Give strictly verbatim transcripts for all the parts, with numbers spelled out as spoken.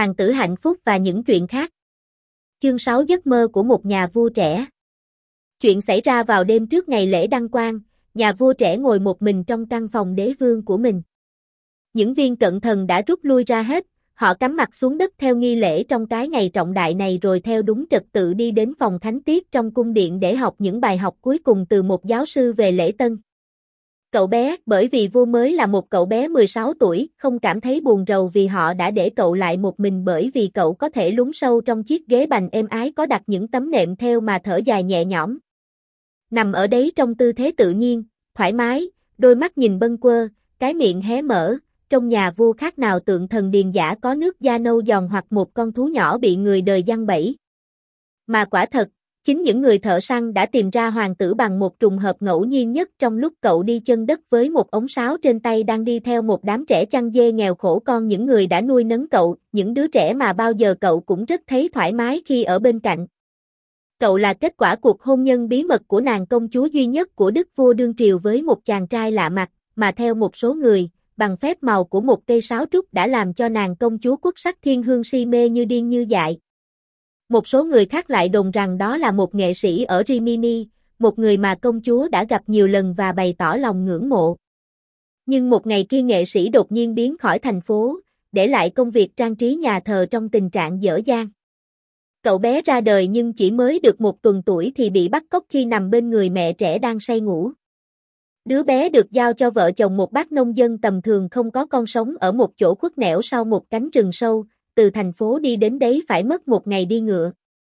hoàng tử hạnh phúc và những chuyện khác. Chương sáu Giấc mơ của một nhà vua trẻ. Chuyện xảy ra vào đêm trước ngày lễ đăng quang, nhà vua trẻ ngồi một mình trong căn phòng đế vương của mình. Những viên cận thần đã rút lui ra hết, họ cắm mặt xuống đất theo nghi lễ trong cái ngày trọng đại này rồi theo đúng trật tự đi đến phòng thánh tiết trong cung điện để học những bài học cuối cùng từ một giáo sư về lễ tân. Cậu bé, bởi vì vua mới là một cậu bé mười sáu tuổi, không cảm thấy buồn rầu vì họ đã để cậu lại một mình bởi vì cậu có thể lún sâu trong chiếc ghế bành êm ái có đặt những tấm nệm theo mà thở dài nhẹ nhõm. Nằm ở đấy trong tư thế tự nhiên, thoải mái, đôi mắt nhìn bâng quơ, cái miệng hé mở, trong nhà vua khác nào tượng thần điền dã có nước da nâu giòn hoặc một con thú nhỏ bị người đời giăng bẫy. Mà quả thật, chính những người thợ săn đã tìm ra hoàng tử bằng một trùng hợp ngẫu nhiên nhất trong lúc cậu đi chân đất với một ống sáo trên tay đang đi theo một đám trẻ chăn dê nghèo khổ con những người đã nuôi nấng cậu, những đứa trẻ mà bao giờ cậu cũng rất thấy thoải mái khi ở bên cạnh. Cậu là kết quả cuộc hôn nhân bí mật của nàng công chúa duy nhất của đức vua đương triều với một chàng trai lạ mặt, mà theo một số người, bằng phép màu của một cây sáo trúc đã làm cho nàng công chúa quốc sắc thiên hương si mê như điên như dại. Một số người khác lại đồn rằng đó là một nghệ sĩ ở Rimini, một người mà công chúa đã gặp nhiều lần và bày tỏ lòng ngưỡng mộ. Nhưng một ngày kia nghệ sĩ đột nhiên biến khỏi thành phố, để lại công việc trang trí nhà thờ trong tình trạng dở dang. Cậu bé ra đời nhưng chỉ mới được một tuần tuổi thì bị bắt cóc khi nằm bên người mẹ trẻ đang say ngủ. Đứa bé được giao cho vợ chồng một bác nông dân tầm thường không có con sống ở một chỗ khuất nẻo sau một cánh rừng sâu, từ thành phố đi đến đấy phải mất một ngày đi ngựa.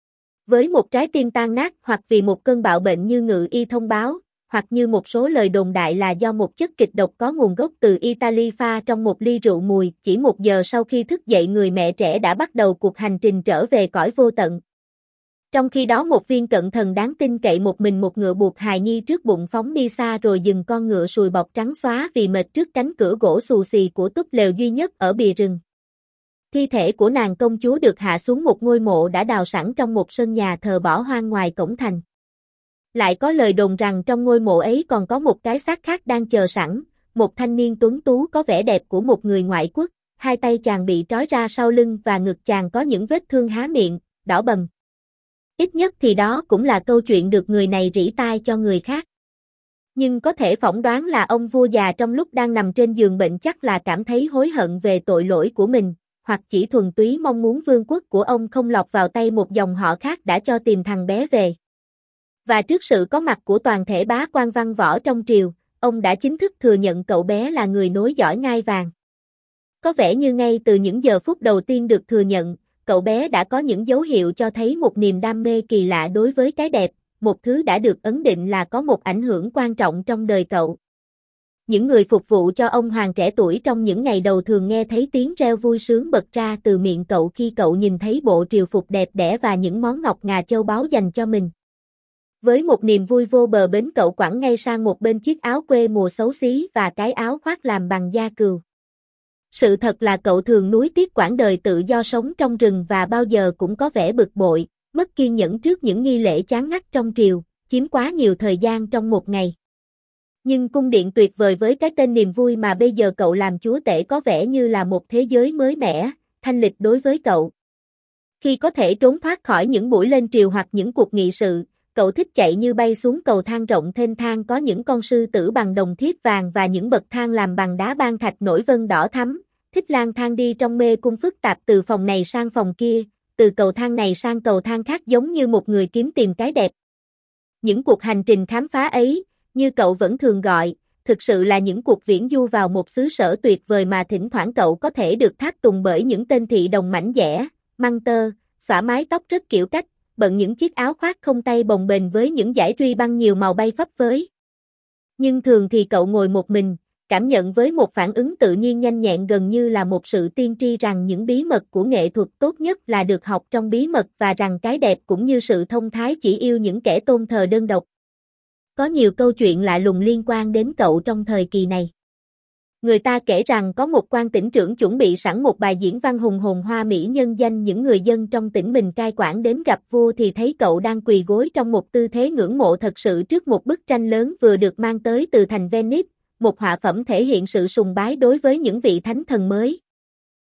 Với một trái tim tan nát hoặc vì một cơn bạo bệnh như ngự y thông báo, hoặc như một số lời đồn đại là do một chất kịch độc có nguồn gốc từ Italy pha trong một ly rượu mùi, chỉ một giờ sau khi thức dậy người mẹ trẻ đã bắt đầu cuộc hành trình trở về cõi vô tận. Trong khi đó một viên cận thần đáng tin cậy một mình một ngựa buộc hài nhi trước bụng phóng đi xa rồi dừng con ngựa sùi bọt trắng xóa vì mệt trước cánh cửa gỗ xù xì của túp lều duy nhất ở bìa rừng. Thi thể của nàng công chúa được hạ xuống một ngôi mộ đã đào sẵn trong một sân nhà thờ bỏ hoang ngoài cổng thành. Lại có lời đồn rằng trong ngôi mộ ấy còn có một cái xác khác đang chờ sẵn, một thanh niên tuấn tú có vẻ đẹp của một người ngoại quốc, hai tay chàng bị trói ra sau lưng và ngực chàng có những vết thương há miệng, đỏ bầm. Ít nhất thì đó cũng là câu chuyện được người này rỉ tai cho người khác. Nhưng có thể phỏng đoán là ông vua già trong lúc đang nằm trên giường bệnh chắc là cảm thấy hối hận về tội lỗi của mình, hoặc chỉ thuần túy mong muốn vương quốc của ông không lọt vào tay một dòng họ khác đã cho tìm thằng bé về. Và trước sự có mặt của toàn thể bá quan văn võ trong triều, ông đã chính thức thừa nhận cậu bé là người nối dõi ngai vàng. Có vẻ như ngay từ những giờ phút đầu tiên được thừa nhận, cậu bé đã có những dấu hiệu cho thấy một niềm đam mê kỳ lạ đối với cái đẹp, một thứ đã được ấn định là có một ảnh hưởng quan trọng trong đời cậu. Những người phục vụ cho ông hoàng trẻ tuổi trong những ngày đầu thường nghe thấy tiếng reo vui sướng bật ra từ miệng cậu khi cậu nhìn thấy bộ triều phục đẹp đẽ và những món ngọc ngà châu báu dành cho mình. Với một niềm vui vô bờ bến cậu quẳng ngay sang một bên chiếc áo quê mùa xấu xí và cái áo khoác làm bằng da cừu. Sự thật là cậu thường nuối tiếc quãng đời tự do sống trong rừng và bao giờ cũng có vẻ bực bội, mất kiên nhẫn trước những nghi lễ chán ngắt trong triều, chiếm quá nhiều thời gian trong một ngày. Nhưng cung điện tuyệt vời với cái tên niềm vui mà bây giờ cậu làm chúa tể có vẻ như là một thế giới mới mẻ, thanh lịch đối với cậu. Khi có thể trốn thoát khỏi những buổi lên triều hoặc những cuộc nghị sự, cậu thích chạy như bay xuống cầu thang rộng thênh thang có những con sư tử bằng đồng thiếp vàng và những bậc thang làm bằng đá ban thạch nổi vân đỏ thắm, thích lang thang đi trong mê cung phức tạp từ phòng này sang phòng kia, từ cầu thang này sang cầu thang khác giống như một người kiếm tìm cái đẹp. Những cuộc hành trình khám phá ấy, như cậu vẫn thường gọi, thực sự là những cuộc viễn du vào một xứ sở tuyệt vời mà thỉnh thoảng cậu có thể được tháp tùng bởi những tên thị đồng mảnh dẻ, măng tơ, xõa mái tóc rất kiểu cách, bận những chiếc áo khoác không tay bồng bềnh với những dải ruy băng nhiều màu bay phấp phới. Nhưng thường thì cậu ngồi một mình, cảm nhận với một phản ứng tự nhiên nhanh nhẹn gần như là một sự tiên tri rằng những bí mật của nghệ thuật tốt nhất là được học trong bí mật và rằng cái đẹp cũng như sự thông thái chỉ yêu những kẻ tôn thờ đơn độc. Có nhiều câu chuyện lạ lùng liên quan đến cậu trong thời kỳ này. Người ta kể rằng có một quan tỉnh trưởng chuẩn bị sẵn một bài diễn văn hùng hồn hoa mỹ nhân danh những người dân trong tỉnh mình cai quản đến gặp vua thì thấy cậu đang quỳ gối trong một tư thế ngưỡng mộ thật sự trước một bức tranh lớn vừa được mang tới từ thành Venice, một họa phẩm thể hiện sự sùng bái đối với những vị thánh thần mới.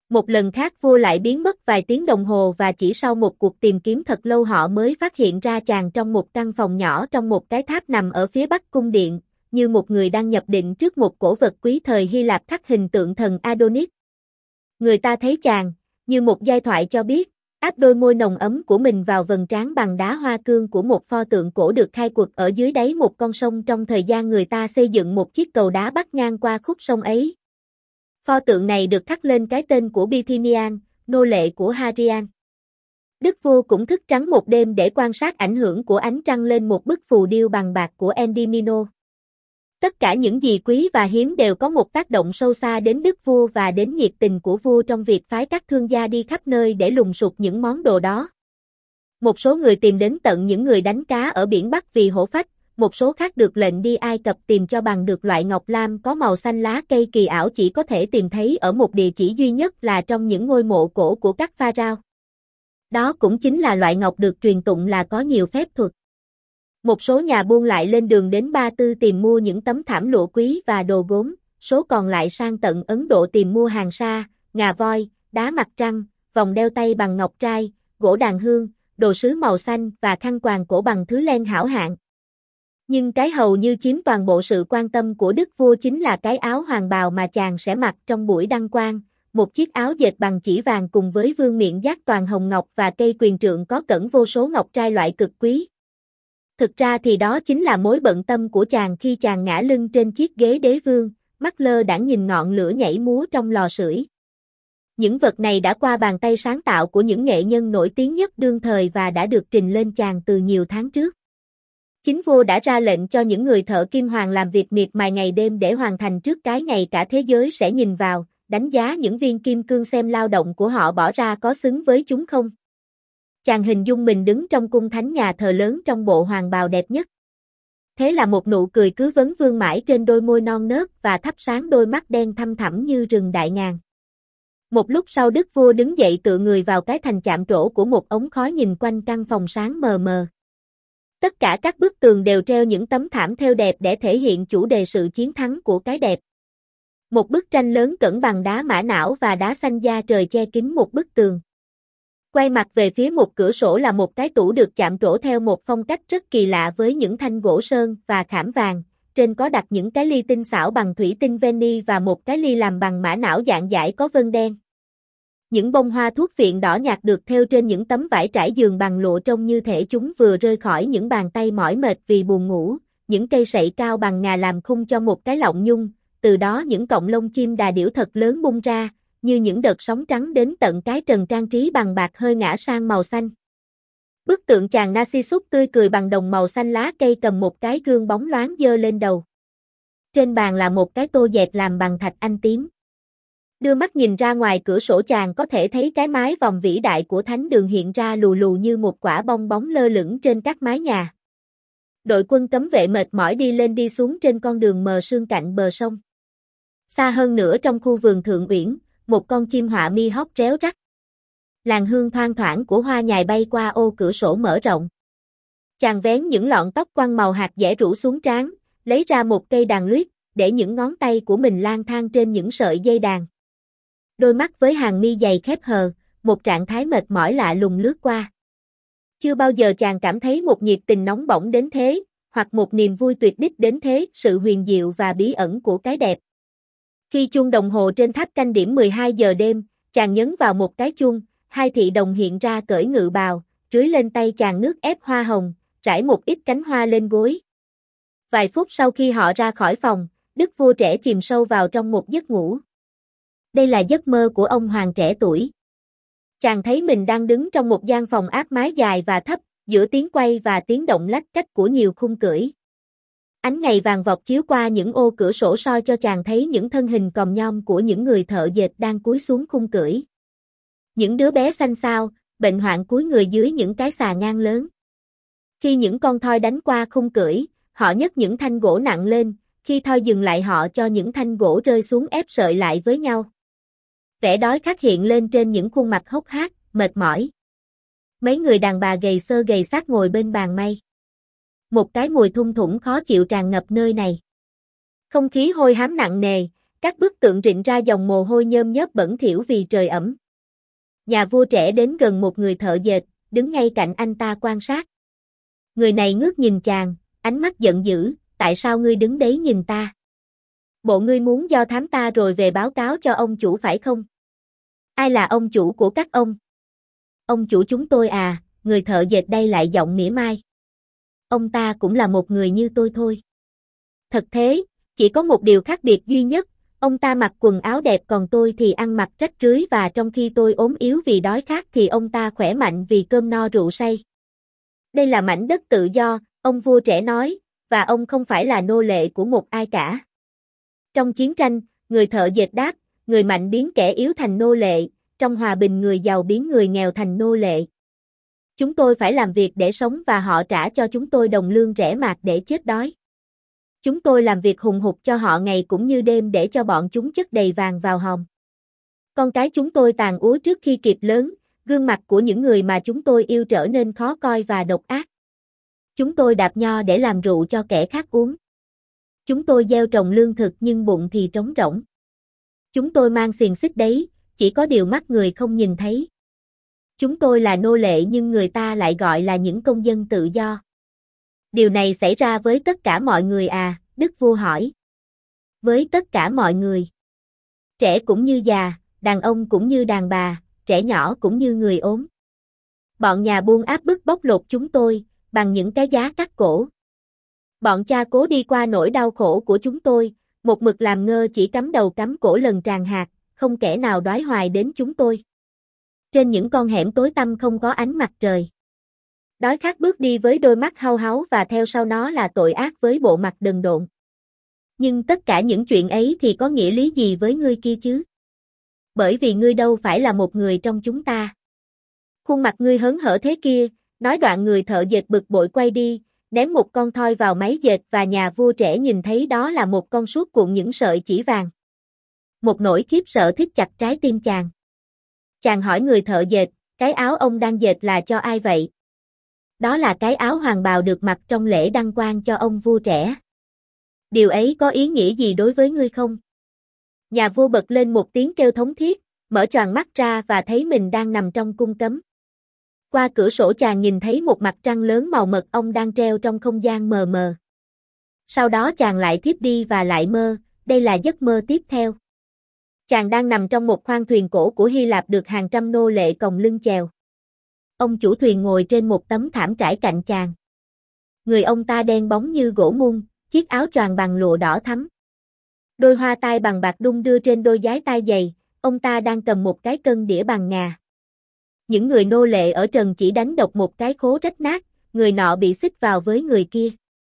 Một lần khác vua lại biến mất vài tiếng đồng hồ và chỉ sau một cuộc tìm kiếm thật lâu họ mới phát hiện ra chàng trong một căn phòng nhỏ trong một cái tháp nằm ở phía bắc cung điện, như một người đang nhập định trước một cổ vật quý thời Hy Lạp khắc hình tượng thần Adonis. Người ta thấy chàng, như một giai thoại cho biết, áp đôi môi nồng ấm của mình vào vầng trán bằng đá hoa cương của một pho tượng cổ được khai quật ở dưới đáy một con sông trong thời gian người ta xây dựng một chiếc cầu đá bắc ngang qua khúc sông ấy. Pho tượng này được khắc lên cái tên của Bithynian, nô lệ của Hadrian. Đức vua cũng thức trắng một đêm để quan sát ảnh hưởng của ánh trăng lên một bức phù điêu bằng bạc của Endymino. Tất cả những gì quý và hiếm đều có một tác động sâu xa đến đức vua và đến nhiệt tình của vua trong việc phái các thương gia đi khắp nơi để lùng sục những món đồ đó. Một số người tìm đến tận những người đánh cá ở biển Bắc vì hổ phách, một số khác được lệnh đi Ai Cập tìm cho bằng được loại ngọc lam có màu xanh lá cây kỳ ảo chỉ có thể tìm thấy ở một địa chỉ duy nhất là trong những ngôi mộ cổ của các pharaoh. Đó cũng chính là loại ngọc được truyền tụng là có nhiều phép thuật. Một số nhà buôn lại lên đường đến Ba Tư tìm mua những tấm thảm lụa quý và đồ gốm, số còn lại sang tận Ấn Độ tìm mua hàng sa, ngà voi, đá mặt trăng, vòng đeo tay bằng ngọc trai, gỗ đàn hương, đồ sứ màu xanh và khăn quàng cổ bằng thứ len hảo hạng. Nhưng cái hầu như chiếm toàn bộ sự quan tâm của đức vua chính là cái áo hoàng bào mà chàng sẽ mặc trong buổi đăng quang, một chiếc áo dệt bằng chỉ vàng cùng với vương miện giác toàn hồng ngọc và cây quyền trượng có cẩn vô số ngọc trai loại cực quý. Thực ra thì đó chính là mối bận tâm của chàng khi chàng ngã lưng trên chiếc ghế đế vương, mắt lơ đãng nhìn ngọn lửa nhảy múa trong lò sưởi. Những vật này đã qua bàn tay sáng tạo của những nghệ nhân nổi tiếng nhất đương thời và đã được trình lên chàng từ nhiều tháng trước. Chính vua đã ra lệnh cho những người thợ kim hoàn làm việc miệt mài ngày đêm để hoàn thành trước cái ngày cả thế giới sẽ nhìn vào, đánh giá những viên kim cương xem lao động của họ bỏ ra có xứng với chúng không. Chàng hình dung mình đứng trong cung thánh nhà thờ lớn trong bộ hoàng bào đẹp nhất. Thế là một nụ cười cứ vấn vương mãi trên đôi môi non nớt và thắp sáng đôi mắt đen thăm thẳm như rừng đại ngàn. Một lúc sau đức vua đứng dậy tựa người vào cái thành chạm trổ của một ống khói nhìn quanh căn phòng sáng mờ mờ. Tất cả các bức tường đều treo những tấm thảm thêu đẹp để thể hiện chủ đề sự chiến thắng của cái đẹp. Một bức tranh lớn cẩn bằng đá mã não và đá xanh da trời che kín một bức tường. Quay mặt về phía một cửa sổ là một cái tủ được chạm trổ theo một phong cách rất kỳ lạ với những thanh gỗ sơn và khảm vàng, trên có đặt những cái ly tinh xảo bằng thủy tinh veni và một cái ly làm bằng mã não dạng dải có vân đen. Những bông hoa thuốc viện đỏ nhạt được thêu trên những tấm vải trải giường bằng lụa trông như thể chúng vừa rơi khỏi những bàn tay mỏi mệt vì buồn ngủ, những cây sậy cao bằng ngà làm khung cho một cái lọng nhung, từ đó những cọng lông chim đà điểu thật lớn bung ra, như những đợt sóng trắng đến tận cái trần trang trí bằng bạc hơi ngã sang màu xanh. Bức tượng chàng Narcissus tươi cười bằng đồng màu xanh lá cây cầm một cái gương bóng loáng giơ lên đầu. Trên bàn là một cái tô dệt làm bằng thạch anh tím. Đưa mắt nhìn ra ngoài cửa sổ chàng có thể thấy cái mái vòm vĩ đại của thánh đường hiện ra lù lù như một quả bong bóng lơ lửng trên các mái nhà. Đội quân cấm vệ mệt mỏi đi lên đi xuống trên con đường mờ sương cạnh bờ sông. Xa hơn nữa trong khu vườn Thượng Uyển, một con chim họa mi hót réo rắt. Làn hương thoang thoảng của hoa nhài bay qua ô cửa sổ mở rộng. Chàng vén những lọn tóc quăn màu hạt dẻ rủ xuống trán, lấy ra một cây đàn luyết, để những ngón tay của mình lang thang trên những sợi dây đàn. Đôi mắt với hàng mi dày khép hờ, một trạng thái mệt mỏi lạ lùng lướt qua. Chưa bao giờ chàng cảm thấy một nhiệt tình nóng bỏng đến thế, hoặc một niềm vui tuyệt đích đến thế, sự huyền diệu và bí ẩn của cái đẹp. Khi chuông đồng hồ trên tháp canh điểm mười hai giờ đêm, chàng nhấn vào một cái chuông, hai thị đồng hiện ra cởi ngự bào, rưới lên tay chàng nước ép hoa hồng, rải một ít cánh hoa lên gối. Vài phút sau khi họ ra khỏi phòng, đức vua trẻ chìm sâu vào trong một giấc ngủ. Đây là giấc mơ của ông hoàng trẻ tuổi. Chàng thấy mình đang đứng trong một gian phòng áp mái dài và thấp, giữa tiếng quay và tiếng động lách cách của nhiều khung cưỡi. Ánh ngày vàng vọt chiếu qua những ô cửa sổ soi cho chàng thấy những thân hình còm nhom của những người thợ dệt đang cúi xuống khung cưỡi. Những đứa bé xanh xao, bệnh hoạn cúi người dưới những cái xà ngang lớn. Khi những con thoi đánh qua khung cưỡi, họ nhấc những thanh gỗ nặng lên, khi thoi dừng lại họ cho những thanh gỗ rơi xuống ép sợi lại với nhau. Vẻ đói khát hiện lên trên những khuôn mặt hốc hác, mệt mỏi. Mấy người đàn bà gầy xơ gầy xác ngồi bên bàn may. Một cái mùi thum thủm khó chịu tràn ngập nơi này. Không khí hôi hám nặng nề, Các bức tượng rịn ra dòng mồ hôi nhơm nhớp bẩn thỉu vì trời ẩm. Nhà vua trẻ đến gần một người thợ dệt, đứng ngay cạnh anh ta quan sát. Người này ngước nhìn chàng, ánh mắt giận dữ, tại sao ngươi đứng đấy nhìn ta? Bộ ngươi muốn do thám ta rồi về báo cáo cho ông chủ phải không? Ai là ông chủ của các ông? Ông chủ chúng tôi à, người thợ dệt đây lại giọng mỉa mai. Ông ta cũng là một người như tôi thôi. Thật thế, chỉ có một điều khác biệt duy nhất, ông ta mặc quần áo đẹp còn tôi thì ăn mặc rách rưới và trong khi tôi ốm yếu vì đói khát thì ông ta khỏe mạnh vì cơm no rượu say. Đây là mảnh đất tự do, ông vua trẻ nói, và ông không phải là nô lệ của một ai cả. Trong chiến tranh, người thợ dệt đáp, người mạnh biến kẻ yếu thành nô lệ, trong hòa bình người giàu biến người nghèo thành nô lệ. Chúng tôi phải làm việc để sống và họ trả cho chúng tôi đồng lương rẻ mạt để chết đói. Chúng tôi làm việc hùng hục cho họ ngày cũng như đêm để cho bọn chúng chất đầy vàng vào hòm. Con cái chúng tôi tàn úa trước khi kịp lớn, gương mặt của những người mà chúng tôi yêu trở nên khó coi và độc ác. Chúng tôi đạp nho để làm rượu cho kẻ khác uống. Chúng tôi gieo trồng lương thực nhưng bụng thì trống rỗng. Chúng tôi mang xiềng xích đấy, chỉ có điều mắt người không nhìn thấy. Chúng tôi là nô lệ nhưng người ta lại gọi là những công dân tự do. Điều này xảy ra với tất cả mọi người à, Đức vua hỏi. Với tất cả mọi người. Trẻ cũng như già, đàn ông cũng như đàn bà, trẻ nhỏ cũng như người ốm. Bọn nhà buôn áp bức bóc lột chúng tôi, bằng những cái giá cắt cổ. Bọn cha cố đi qua nỗi đau khổ của chúng tôi, một mực làm ngơ chỉ cắm đầu cắm cổ lần tràn hạt, không kẻ nào đói hoài đến chúng tôi. Trên những con hẻm tối tăm không có ánh mặt trời. Đói khát bước đi với đôi mắt hau háu và theo sau nó là tội ác với bộ mặt đần độn. Nhưng tất cả những chuyện ấy thì có nghĩa lý gì với ngươi kia chứ? Bởi vì ngươi đâu phải là một người trong chúng ta. Khuôn mặt ngươi hớn hở thế kia, nói đoạn người thợ dệt bực bội quay đi, ném một con thoi vào máy dệt và nhà vua trẻ nhìn thấy đó là một con suốt cuộn những sợi chỉ vàng. Một nỗi khiếp sợ thít chặt trái tim chàng. Chàng hỏi người thợ dệt, cái áo ông đang dệt là cho ai vậy? Đó là cái áo hoàng bào được mặc trong lễ đăng quang cho ông vua trẻ. Điều ấy có ý nghĩa gì đối với ngươi không? Nhà vua bật lên một tiếng kêu thống thiết, mở choàng mắt ra và thấy mình đang nằm trong cung cấm. Qua cửa sổ chàng nhìn thấy một mặt trăng lớn màu mật ong đang treo trong không gian mờ mờ. Sau đó chàng lại thiếp đi và lại mơ, đây là giấc mơ tiếp theo. Chàng đang nằm trong một khoang thuyền cổ của Hy Lạp được hàng trăm nô lệ còng lưng chèo. Ông chủ thuyền ngồi trên một tấm thảm trải cạnh chàng. Người ông ta đen bóng như gỗ mun, chiếc áo choàng bằng lụa đỏ thắm. Đôi hoa tai bằng bạc đung đưa trên đôi giái tai dày, ông ta đang cầm một cái cân đĩa bằng ngà. Những người nô lệ ở trần chỉ đánh độc một cái khố rách nát, người nọ bị xích vào với người kia.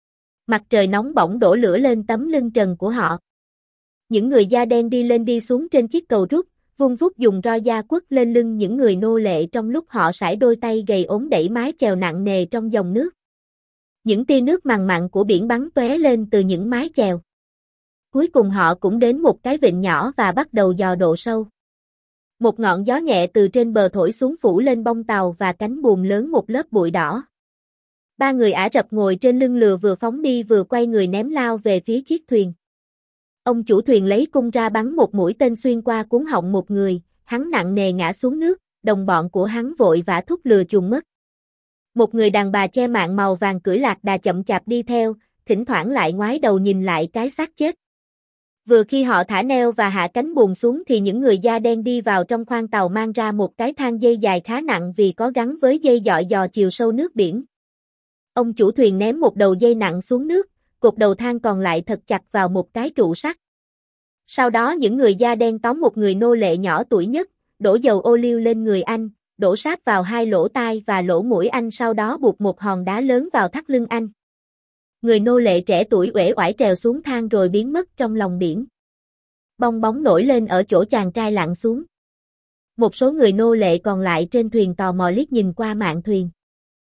Mặt trời nóng bỏng đổ lửa lên tấm lưng trần của họ. Những người da đen đi lên đi xuống trên chiếc cầu rút, vung vút dùng roi da quất lên lưng những người nô lệ trong lúc họ sải đôi tay gầy ốm đẩy mái chèo nặng nề trong dòng nước. Những tia nước mằn mặn của biển bắn tóe lên từ những mái chèo. Cuối cùng họ cũng đến một cái vịnh nhỏ và bắt đầu dò độ sâu. Một ngọn gió nhẹ từ trên bờ thổi xuống phủ lên bông tàu và cánh buồm lớn một lớp bụi đỏ. Ba người Ả Rập ngồi trên lưng lừa vừa phóng đi vừa quay người ném lao về phía chiếc thuyền. Ông chủ thuyền lấy cung ra bắn một mũi tên xuyên qua cuống họng một người, hắn nặng nề ngã xuống nước, đồng bọn của hắn vội vã thúc lừa chuồn mất. Một người đàn bà che mạn màu vàng cưỡi lạc đà chậm chạp đi theo, thỉnh thoảng lại ngoái đầu nhìn lại cái xác chết. Vừa khi họ thả neo và hạ cánh buồm xuống thì những người da đen đi vào trong khoang tàu mang ra một cái thang dây dài khá nặng vì có gắn với dây dọi dò chiều sâu nước biển. Ông chủ thuyền ném một đầu dây nặng xuống nước, cột đầu thang còn lại thật chặt vào một cái trụ sắt. Sau đó những người da đen tóm một người nô lệ nhỏ tuổi nhất, đổ dầu ô liu lên người anh, đổ sáp vào hai lỗ tai và lỗ mũi anh, sau đó buộc một hòn đá lớn vào thắt lưng anh. Người nô lệ trẻ tuổi uể oải trèo xuống thang rồi biến mất trong lòng biển. Bong bóng nổi lên ở chỗ chàng trai lặn xuống. Một số người nô lệ còn lại trên thuyền tò mò liếc nhìn qua mạn thuyền.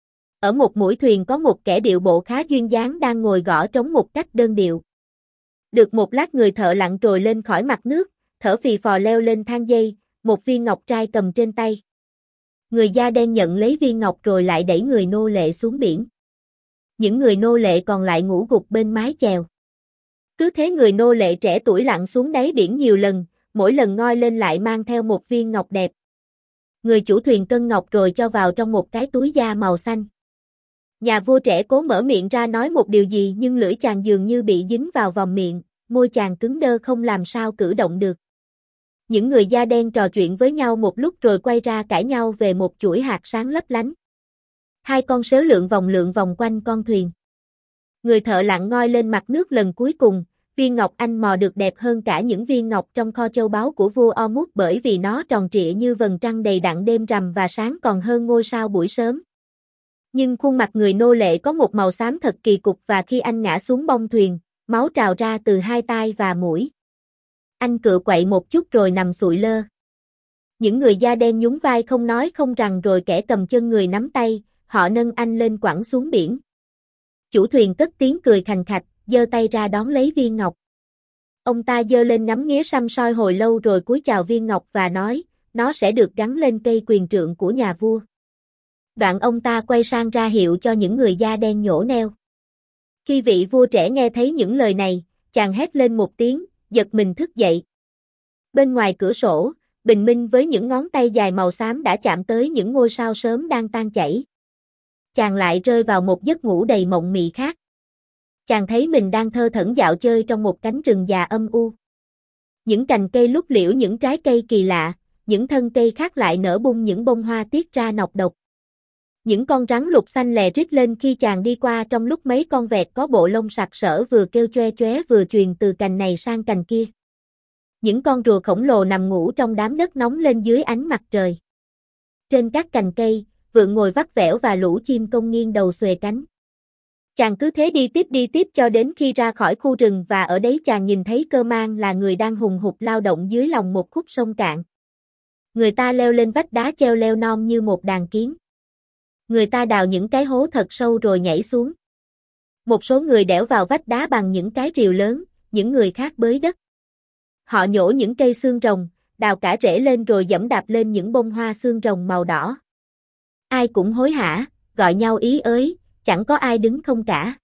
Ở một mũi thuyền có một kẻ điệu bộ khá duyên dáng đang ngồi gõ trống một cách đơn điệu. Được một lát người thợ lặn trồi lên khỏi mặt nước, thở phì phò leo lên thang dây, một viên ngọc trai cầm trên tay. Người da đen nhận lấy viên ngọc rồi lại đẩy người nô lệ xuống biển. Những người nô lệ còn lại ngủ gục bên mái chèo. Cứ thế người nô lệ trẻ tuổi lặn xuống đáy biển nhiều lần, mỗi lần ngoi lên lại mang theo một viên ngọc đẹp. Người chủ thuyền cân ngọc rồi cho vào trong một cái túi da màu xanh. Nhà vua trẻ cố mở miệng ra nói một điều gì nhưng lưỡi chàng dường như bị dính vào vòng miệng, môi chàng cứng đơ không làm sao cử động được. Những người da đen trò chuyện với nhau một lúc rồi quay ra cãi nhau về một chuỗi hạt sáng lấp lánh. Hai con sếu lượn vòng lượn vòng quanh con thuyền. Người thợ lặn ngoi lên mặt nước lần cuối cùng, viên ngọc anh mò được đẹp hơn cả những viên ngọc trong kho châu báu của vua Ormuz bởi vì nó tròn trịa như vầng trăng đầy đặn đêm rằm và sáng còn hơn ngôi sao buổi sớm. Nhưng khuôn mặt người nô lệ có một màu xám thật kỳ cục và khi anh ngã xuống bông thuyền, máu trào ra từ hai tai và mũi. Anh cựa quậy một chút rồi nằm sụi lơ. Những người da đen nhún vai không nói không rằng rồi kẻ cầm chân người nắm tay, họ nâng anh lên quẳng xuống biển. Chủ thuyền cất tiếng cười khành khạch, giơ tay ra đón lấy viên ngọc. Ông ta giơ lên ngắm nghía săm soi hồi lâu rồi cúi chào viên ngọc và nói, nó sẽ được gắn lên cây quyền trượng của nhà vua. Đoạn ông ta quay sang ra hiệu cho những người da đen nhổ neo. Khi vị vua trẻ nghe thấy những lời này, chàng hét lên một tiếng, giật mình thức dậy. Bên ngoài cửa sổ, bình minh với những ngón tay dài màu xám đã chạm tới những ngôi sao sớm đang tan chảy. Chàng lại rơi vào một giấc ngủ đầy mộng mị khác. Chàng thấy mình đang thơ thẩn dạo chơi trong một cánh rừng già âm u. Những cành cây lúc liễu những trái cây kỳ lạ, những thân cây khác lại nở bung những bông hoa tiết ra nọc độc. Những con rắn lục xanh lè rít lên khi chàng đi qua trong lúc mấy con vẹt có bộ lông sặc sỡ vừa kêu choe choé vừa truyền từ cành này sang cành kia. Những con rùa khổng lồ nằm ngủ trong đám đất nóng lên dưới ánh mặt trời. Trên các cành cây, vượn ngồi vắt vẻo và lũ chim công nghiêng đầu xuề cánh. Chàng cứ thế đi tiếp đi tiếp cho đến khi ra khỏi khu rừng và ở đấy chàng nhìn thấy Cơ Man là người đang hùng hục lao động dưới lòng một khúc sông cạn. Người ta leo lên vách đá treo leo non như một đàn kiến. Người ta đào những cái hố thật sâu rồi nhảy xuống. Một số người đẽo vào vách đá bằng những cái rìu lớn, những người khác bới đất. Họ nhổ những cây xương rồng, đào cả rễ lên rồi giẫm đạp lên những bông hoa xương rồng màu đỏ. Ai cũng hối hả, gọi nhau ý ới, chẳng có ai đứng không cả.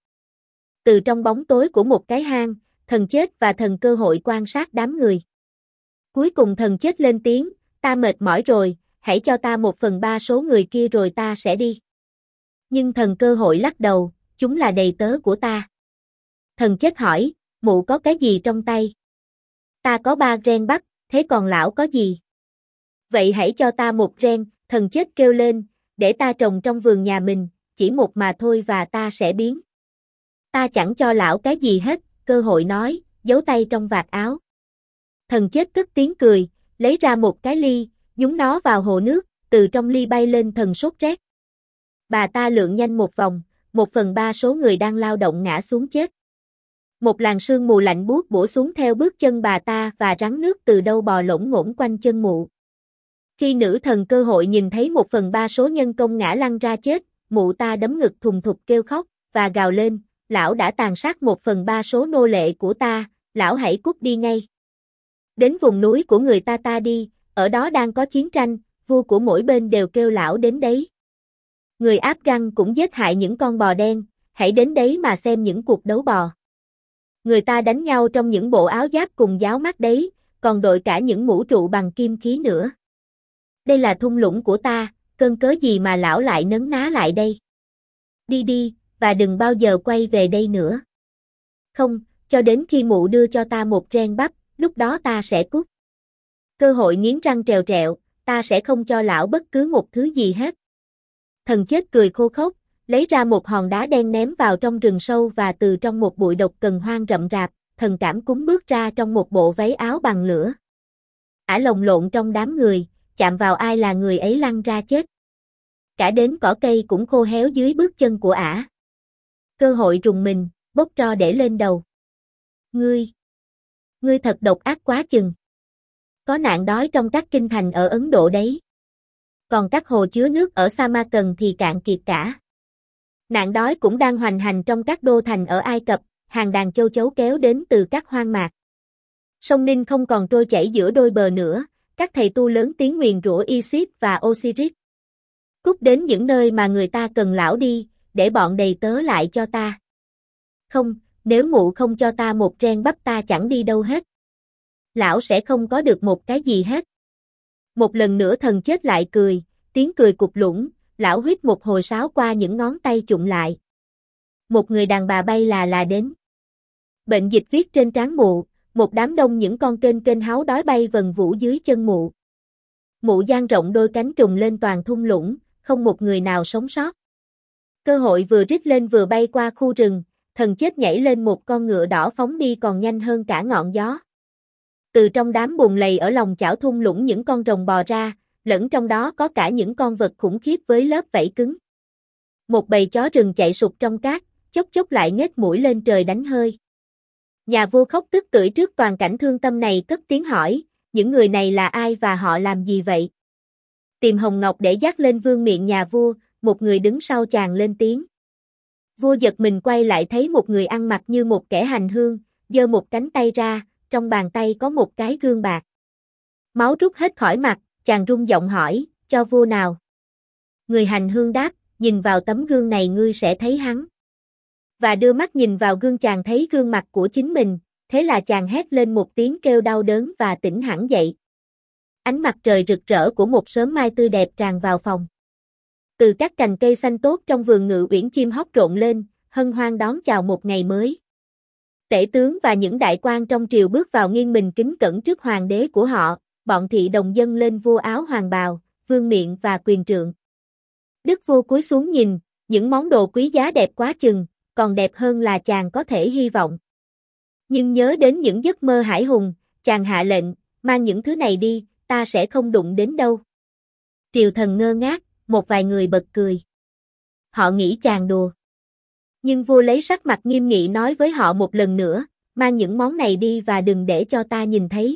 Từ trong bóng tối của một cái hang, thần chết và thần cơ hội quan sát đám người. Cuối cùng thần chết lên tiếng, ta mệt mỏi rồi, hãy cho ta một phần ba số người kia rồi ta sẽ đi. Nhưng thần cơ hội lắc đầu, chúng là đầy tớ của ta. Thần chết hỏi, mụ có cái gì trong tay? Ta có ba ren bắp, thế còn lão có gì? Vậy hãy cho ta một ren, thần chết kêu lên, để ta trồng trong vườn nhà mình, chỉ một mà thôi và ta sẽ biến. Ta chẳng cho lão cái gì hết, cơ hội nói, giấu tay trong vạt áo. Thần chết cất tiếng cười, lấy ra một cái ly, nhúng nó vào hồ nước, từ trong ly bay lên thần sốt rét. Bà ta lượn nhanh một vòng, một phần ba số người đang lao động ngã xuống chết. Một làn sương mù lạnh buốt bủa xuống theo bước chân bà ta và rắn nước từ đâu bò lổn ngổn quanh chân mụ. Khi nữ thần cơ hội nhìn thấy một phần ba số nhân công ngã lăn ra chết, mụ ta đấm ngực thùng thục kêu khóc, và gào lên, lão đã tàn sát một phần ba số nô lệ của ta, lão hãy cút đi ngay. Đến vùng núi của người ta ta đi, ở đó đang có chiến tranh, vua của mỗi bên đều kêu lão đến đấy. Người Áp Găng cũng giết hại những con bò đen, hãy đến đấy mà xem những cuộc đấu bò. Người ta đánh nhau trong những bộ áo giáp cùng giáo mắt đấy, còn đội cả những mũ trụ bằng kim khí nữa. Đây là thung lũng của ta, cơn cớ gì mà lão lại nấn ná lại đây? Đi đi, và đừng bao giờ quay về đây nữa. Không, cho đến khi mụ đưa cho ta một ren bắp, lúc đó ta sẽ cút. Cơ hội nghiến răng trèo trẹo, ta sẽ không cho lão bất cứ một thứ gì hết. Thần chết cười khô khốc, lấy ra một hòn đá đen ném vào trong rừng sâu và từ trong một bụi độc cần hoang rậm rạp, thần cảm cúm bước ra trong một bộ váy áo bằng lửa. Ả lồng lộn trong đám người, chạm vào ai là người ấy lăn ra chết. Cả đến cỏ cây cũng khô héo dưới bước chân của ả. Cơ hội rùng mình, bốc tro để lên đầu. Ngươi! Ngươi thật độc ác quá chừng. Có nạn đói trong các kinh thành ở Ấn Độ đấy. Còn các hồ chứa nước ở Samarkand thì cạn kiệt cả. Nạn đói cũng đang hoành hành trong các đô thành ở Ai Cập, hàng đàn châu chấu kéo đến từ các hoang mạc. Sông Ninh không còn trôi chảy giữa đôi bờ nữa, các thầy tu lớn tiếng nguyền rủa Isis và Osiris. Cút đến những nơi mà người ta cần lão đi, để bọn đầy tớ lại cho ta. Không, nếu mụ không cho ta một ren bắp ta chẳng đi đâu hết. Lão sẽ không có được một cái gì hết. Một lần nữa thần chết lại cười, tiếng cười cục lũng, lão huýt một hồi sáo qua những ngón tay chụm lại. Một người đàn bà bay là là đến. Bệnh dịch viết trên trán mụ, một đám đông những con kênh kênh háo đói bay vần vũ dưới chân mụ. Mụ dang rộng đôi cánh trùng lên toàn thung lũng, không một người nào sống sót. Cơ hội vừa rít lên vừa bay qua khu rừng, thần chết nhảy lên một con ngựa đỏ phóng đi còn nhanh hơn cả ngọn gió. Từ trong đám bùn lầy ở lòng chảo thung lũng những con rồng bò ra, lẫn trong đó có cả những con vật khủng khiếp với lớp vảy cứng. Một bầy chó rừng chạy sụt trong cát, chốc chốc lại nhếch mũi lên trời đánh hơi. Nhà vua khóc tức tưởi trước toàn cảnh thương tâm này cất tiếng hỏi, những người này là ai và họ làm gì vậy? Tìm hồng ngọc để dắt lên vương miện nhà vua, một người đứng sau chàng lên tiếng. Vua giật mình quay lại thấy một người ăn mặc như một kẻ hành hương, giơ một cánh tay ra, trong bàn tay có một cái gương bạc. Máu rút hết khỏi mặt, chàng run giọng hỏi, cho vua nào? Người hành hương đáp, nhìn vào tấm gương này ngươi sẽ thấy hắn. Và đưa mắt nhìn vào gương chàng thấy gương mặt của chính mình, thế là chàng hét lên một tiếng kêu đau đớn và tỉnh hẳn dậy. Ánh mặt trời rực rỡ của một sớm mai tươi đẹp tràn vào phòng. Từ các cành cây xanh tốt trong vườn ngự uyển chim hót rộn lên, hân hoan đón chào một ngày mới. Tể tướng và những đại quan trong triều bước vào nghiêng mình kính cẩn trước hoàng đế của họ, bọn thị đồng dâng lên vua áo hoàng bào, vương miện và quyền trượng. Đức vua cúi xuống nhìn, những món đồ quý giá đẹp quá chừng, còn đẹp hơn là chàng có thể hy vọng. Nhưng nhớ đến những giấc mơ hải hùng, chàng hạ lệnh, mang những thứ này đi, ta sẽ không đụng đến đâu. Triều thần ngơ ngác, một vài người bật cười. Họ nghĩ chàng đùa. Nhưng vua lấy sắc mặt nghiêm nghị nói với họ một lần nữa, mang những món này đi và đừng để cho ta nhìn thấy.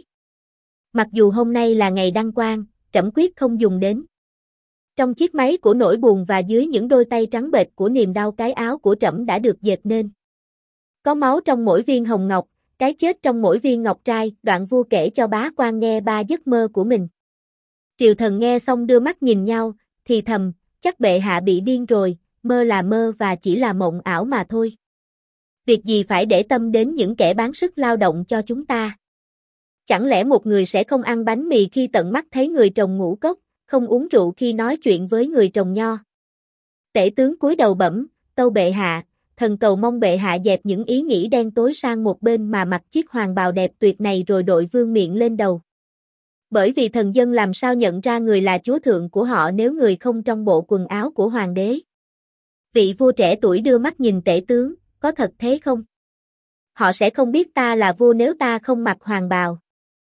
Mặc dù hôm nay là ngày đăng quang, trẫm quyết không dùng đến. Trong chiếc máy của nỗi buồn và dưới những đôi tay trắng bệch của niềm đau cái áo của trẫm đã được dệt nên. Có máu trong mỗi viên hồng ngọc, cái chết trong mỗi viên ngọc trai, đoạn vua kể cho bá quan nghe ba giấc mơ của mình. Triều thần nghe xong đưa mắt nhìn nhau, thì thầm, chắc bệ hạ bị điên rồi, mơ là mơ và chỉ là mộng ảo mà thôi. Việc gì phải để tâm đến những kẻ bán sức lao động cho chúng ta? Chẳng lẽ một người sẽ không ăn bánh mì khi tận mắt thấy người trồng ngũ cốc, không uống rượu khi nói chuyện với người trồng nho? Tể tướng cúi đầu bẩm, tâu bệ hạ, thần cầu mong bệ hạ dẹp những ý nghĩ đen tối sang một bên mà mặc chiếc hoàng bào đẹp tuyệt này rồi đội vương miện lên đầu. Bởi vì thần dân làm sao nhận ra người là chúa thượng của họ nếu người không trong bộ quần áo của hoàng đế? Vị vua trẻ tuổi đưa mắt nhìn tể tướng, có thật thế không? Họ sẽ không biết ta là vua nếu ta không mặc hoàng bào.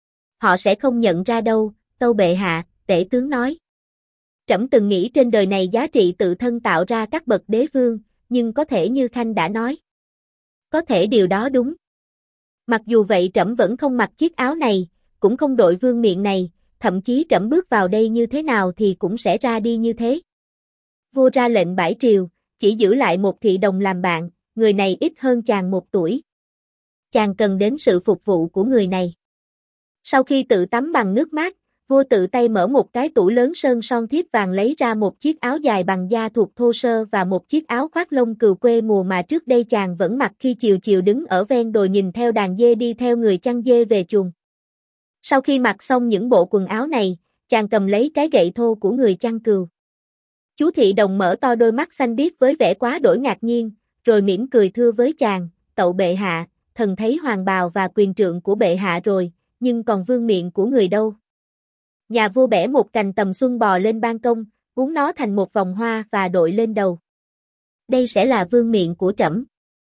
Họ sẽ không nhận ra đâu, tâu bệ hạ, tể tướng nói. Trẫm từng nghĩ trên đời này giá trị tự thân tạo ra các bậc đế vương, nhưng có thể như Khanh đã nói. Có thể điều đó đúng. Mặc dù vậy trẫm vẫn không mặc chiếc áo này, cũng không đội vương miện này, thậm chí trẫm bước vào đây như thế nào thì cũng sẽ ra đi như thế. Vua ra lệnh bãi triều, chỉ giữ lại một thị đồng làm bạn, người này ít hơn chàng một tuổi. Chàng cần đến sự phục vụ của người này. Sau khi tự tắm bằng nước mát, vua tự tay mở một cái tủ lớn sơn son thiếp vàng lấy ra một chiếc áo dài bằng da thuộc thô sơ và một chiếc áo khoác lông cừu quê mùa mà trước đây chàng vẫn mặc khi chiều chiều đứng ở ven đồi nhìn theo đàn dê đi theo người chăn dê về chuồng. Sau khi mặc xong những bộ quần áo này, chàng cầm lấy cái gậy thô của người chăn cừu. Chú thị đồng mở to đôi mắt xanh biếc với vẻ quá đổi ngạc nhiên, rồi mỉm cười thưa với chàng, tậu bệ hạ, thần thấy hoàng bào và quyền trượng của bệ hạ rồi, nhưng còn vương miện của người đâu? Nhà vua bẻ một cành tầm xuân bò lên ban công, uốn nó thành một vòng hoa và đội lên đầu. Đây sẽ là vương miện của trẫm.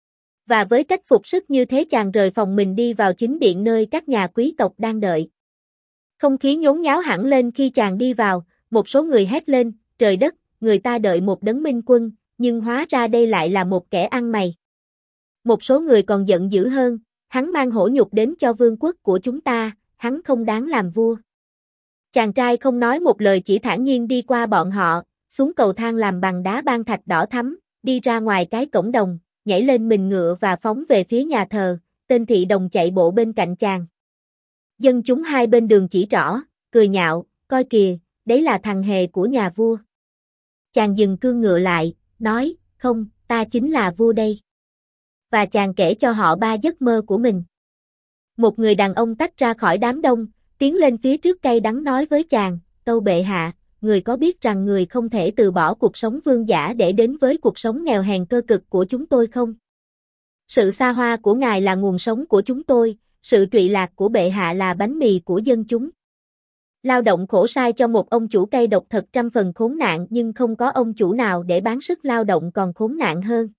Và với cách phục sức như thế chàng rời phòng mình đi vào chính điện nơi các nhà quý tộc đang đợi. Không khí nhốn nháo hẳn lên khi chàng đi vào, một số người hét lên, trời đất, người ta đợi một đấng minh quân, nhưng hóa ra đây lại là một kẻ ăn mày. Một số người còn giận dữ hơn, hắn mang hổ nhục đến cho vương quốc của chúng ta, hắn không đáng làm vua. Chàng trai không nói một lời chỉ thản nhiên đi qua bọn họ, xuống cầu thang làm bằng đá ban thạch đỏ thắm, đi ra ngoài cái cổng đồng, nhảy lên mình ngựa và phóng về phía nhà thờ, tên thị đồng chạy bộ bên cạnh chàng. Dân chúng hai bên đường chỉ trỏ, cười nhạo, coi kìa, đấy là thằng hề của nhà vua. Chàng dừng cương ngựa lại, nói, không, ta chính là vua đây. và chàng kể cho họ ba giấc mơ của mình. Một người đàn ông tách ra khỏi đám đông, tiến lên phía trước cay đắng nói với chàng, tâu bệ hạ, người có biết rằng người không thể từ bỏ cuộc sống vương giả để đến với cuộc sống nghèo hèn cơ cực của chúng tôi không? Sự xa hoa của ngài là nguồn sống của chúng tôi, sự trụy lạc của bệ hạ là bánh mì của dân chúng. Lao động khổ sai cho một ông chủ cay độc thật trăm phần khốn nạn, nhưng không có ông chủ nào để bán sức lao động còn khốn nạn hơn.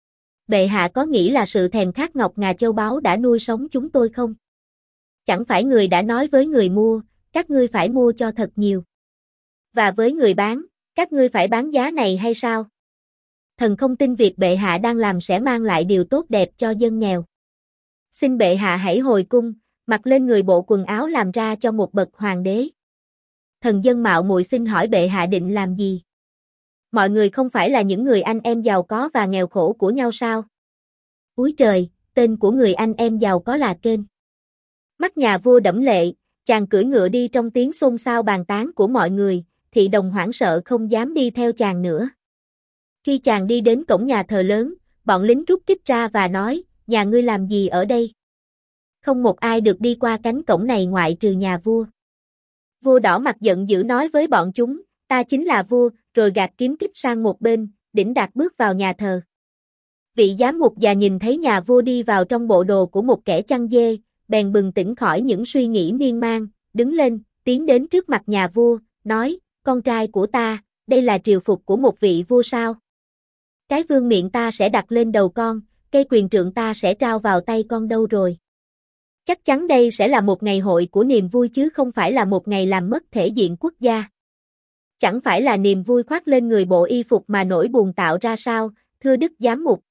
Bệ hạ có nghĩ là sự thèm khát ngọc ngà châu báu đã nuôi sống chúng tôi không? Chẳng phải người đã nói với người mua, các ngươi phải mua cho thật nhiều. Và với người bán, các ngươi phải bán giá này hay sao? Thần không tin việc bệ hạ đang làm sẽ mang lại điều tốt đẹp cho dân nghèo. Xin bệ hạ hãy hồi cung, mặc lên người bộ quần áo làm ra cho một bậc hoàng đế. Thần dân mạo muội xin hỏi bệ hạ định làm gì? Mọi người không phải là những người anh em giàu có và nghèo khổ của nhau sao? Úi trời, tên của người anh em giàu có là Kênh. Mắt nhà vua đẫm lệ, chàng cưỡi ngựa đi trong tiếng xôn xao bàn tán của mọi người, thị đồng hoảng sợ không dám đi theo chàng nữa. Khi chàng đi đến cổng nhà thờ lớn, bọn lính rút kích ra và nói, nhà ngươi làm gì ở đây? Không một ai được đi qua cánh cổng này ngoại trừ nhà vua. Vua đỏ mặt giận dữ nói với bọn chúng, ta chính là vua, rồi gạt kiếm kích sang một bên, đĩnh đạc bước vào nhà thờ. Vị giám mục già nhìn thấy nhà vua đi vào trong bộ đồ của một kẻ chăn dê, bèn bừng tỉnh khỏi những suy nghĩ miên man, đứng lên, tiến đến trước mặt nhà vua, nói, con trai của ta, đây là triều phục của một vị vua sao? Cái vương miện ta sẽ đặt lên đầu con, cây quyền trượng ta sẽ trao vào tay con đâu rồi? Chắc chắn đây sẽ là một ngày hội của niềm vui chứ không phải là một ngày làm mất thể diện quốc gia. Chẳng phải là niềm vui khoác lên người bộ y phục mà nỗi buồn tạo ra sao, thưa đức giám mục?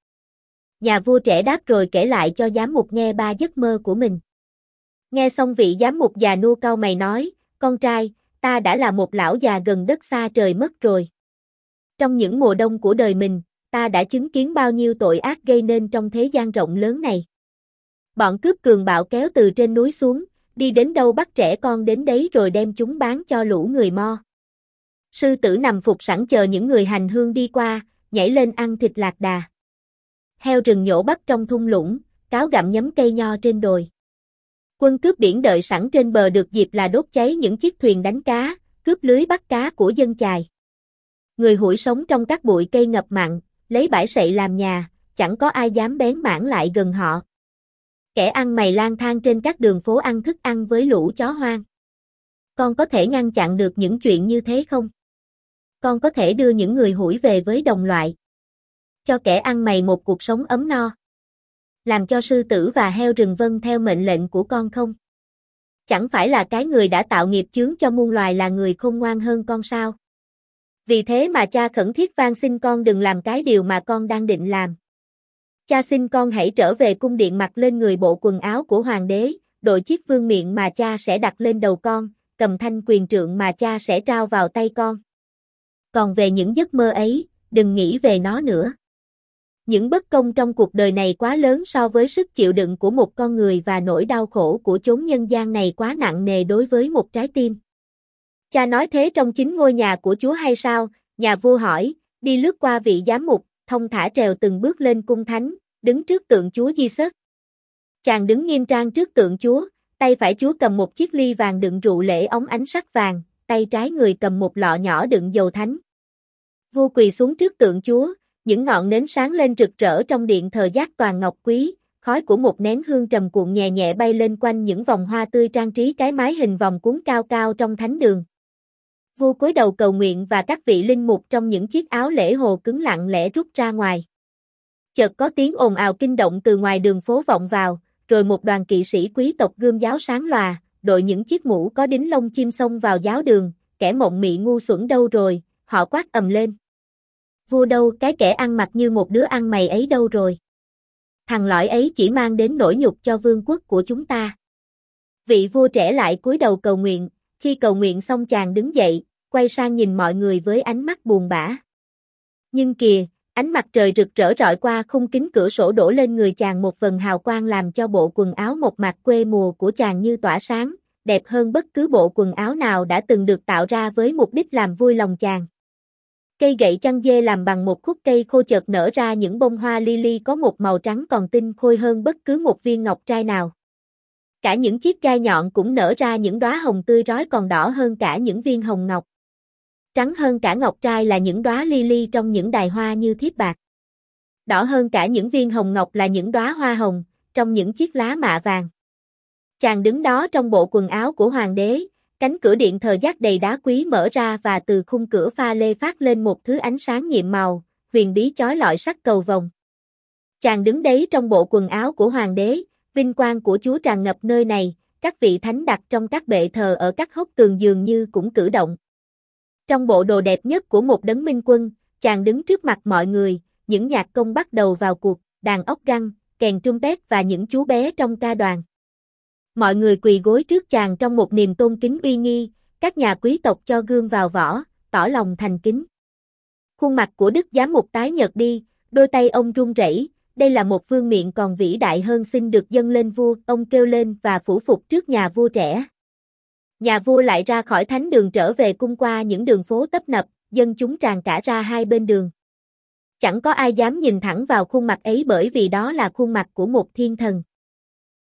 Nhà vua trẻ đáp rồi kể lại cho giám mục nghe ba giấc mơ của mình. Nghe xong vị giám mục già nua cau mày nói, con trai, ta đã là một lão già gần đất xa trời mất rồi. Trong những mùa đông của đời mình, ta đã chứng kiến bao nhiêu tội ác gây nên trong thế gian rộng lớn này. Bọn cướp cường bạo kéo từ trên núi xuống, đi đến đâu bắt trẻ con đến đấy rồi đem chúng bán cho lũ người Mo. Sư tử nằm phục sẵn chờ những người hành hương đi qua, nhảy lên ăn thịt lạc đà. Heo rừng nhổ bắp trong thung lũng, cáo gặm nhấm cây nho trên đồi. Quân cướp biển đợi sẵn trên bờ được dịp là đốt cháy những chiếc thuyền đánh cá, cướp lưới bắt cá của dân chài. Người hủi sống trong các bụi cây ngập mặn, lấy bãi sậy làm nhà, chẳng có ai dám bén mảng lại gần họ. Kẻ ăn mày lang thang trên các đường phố ăn thức ăn với lũ chó hoang. Con có thể ngăn chặn được những chuyện như thế không? Con có thể đưa những người hủi về với đồng loại. Cho kẻ ăn mày một cuộc sống ấm no. Làm cho sư tử và heo rừng vâng theo mệnh lệnh của con không? Chẳng phải là cái người đã tạo nghiệp chướng cho muôn loài là người khôn ngoan hơn con sao? Vì thế mà cha khẩn thiết van xin con đừng làm cái điều mà con đang định làm. Cha xin con hãy trở về cung điện mặc lên người bộ quần áo của hoàng đế, đội chiếc vương miện mà cha sẽ đặt lên đầu con, cầm thanh quyền trượng mà cha sẽ trao vào tay con. Còn về những giấc mơ ấy, đừng nghĩ về nó nữa. Những bất công trong cuộc đời này quá lớn so với sức chịu đựng của một con người và nỗi đau khổ của chốn nhân gian này quá nặng nề đối với một trái tim. Cha nói thế trong chính ngôi nhà của Chúa hay sao? Nhà vua hỏi, đi lướt qua vị giám mục, thông thả trèo từng bước lên cung thánh, đứng trước tượng Chúa Giêsu. Chàng đứng nghiêm trang trước tượng Chúa, tay phải Chúa cầm một chiếc ly vàng đựng rượu lễ óng ánh sắc vàng, tay trái người cầm một lọ nhỏ đựng dầu thánh. Vua quỳ xuống trước tượng Chúa, những ngọn nến sáng lên rực rỡ trong điện thờ giác toàn ngọc quý, khói của một nén hương trầm cuộn nhẹ nhẹ bay lên quanh những vòng hoa tươi trang trí cái mái hình vòng cuốn cao cao trong thánh đường. Vua cúi đầu cầu nguyện và các vị linh mục trong những chiếc áo lễ hồ cứng lặng lẽ rút ra ngoài. Chợt có tiếng ồn ào kinh động từ ngoài đường phố vọng vào, rồi một đoàn kỵ sĩ quý tộc gươm giáo sáng lòa, đội những chiếc mũ có đính lông chim xông vào giáo đường, kẻ mộng mị ngu xuẩn đâu rồi, họ quát ầm lên. Vua đâu, cái kẻ ăn mặc như một đứa ăn mày ấy đâu rồi? Thằng lõi ấy chỉ mang đến nỗi nhục cho vương quốc của chúng ta. Vị vua trẻ lại cúi đầu cầu nguyện, khi cầu nguyện xong chàng đứng dậy, quay sang nhìn mọi người với ánh mắt buồn bã. Nhưng kìa, ánh mặt trời rực rỡ rọi qua khung kính cửa sổ đổ lên người chàng một vầng hào quang làm cho bộ quần áo mộc mạc quê mùa của chàng như tỏa sáng, đẹp hơn bất cứ bộ quần áo nào đã từng được tạo ra với mục đích làm vui lòng chàng. Cây gậy chăn dê làm bằng một khúc cây khô chợt nở ra những bông hoa lily có một màu trắng còn tinh khôi hơn bất cứ một viên ngọc trai nào. Cả những chiếc gai nhọn cũng nở ra những đóa hồng tươi rói còn đỏ hơn cả những viên hồng ngọc. Trắng hơn cả ngọc trai là những đóa lily trong những đài hoa như thiếp bạc. Đỏ hơn cả những viên hồng ngọc là những đóa hoa hồng, trong những chiếc lá mạ vàng. Chàng đứng đó trong bộ quần áo của hoàng đế, cánh cửa điện thờ giác đầy đá quý mở ra và từ khung cửa pha lê phát lên một thứ ánh sáng nhiệm màu, huyền bí chói lọi sắc cầu vồng. Chàng đứng đấy trong bộ quần áo của hoàng đế, vinh quang của Chúa tràn ngập nơi này, các vị thánh đặt trong các bệ thờ ở các hốc tường dường như cũng cử động. Trong bộ đồ đẹp nhất của một đấng minh quân, chàng đứng trước mặt mọi người, những nhạc công bắt đầu vào cuộc, đàn ốc găng, kèn trumpet và những chú bé trong ca đoàn. Mọi người quỳ gối trước chàng trong một niềm tôn kính uy nghi, các nhà quý tộc cho gươm vào vỏ, tỏ lòng thành kính. Khuôn mặt của Đức Giám mục tái nhợt đi, đôi tay ông run rẩy, đây là một vương miện còn vĩ đại hơn xin được dâng lên vua, ông kêu lên và phủ phục trước nhà vua trẻ. Nhà vua lại ra khỏi thánh đường trở về cung qua những đường phố tấp nập, dân chúng tràn cả ra hai bên đường. Chẳng có ai dám nhìn thẳng vào khuôn mặt ấy bởi vì đó là khuôn mặt của một thiên thần.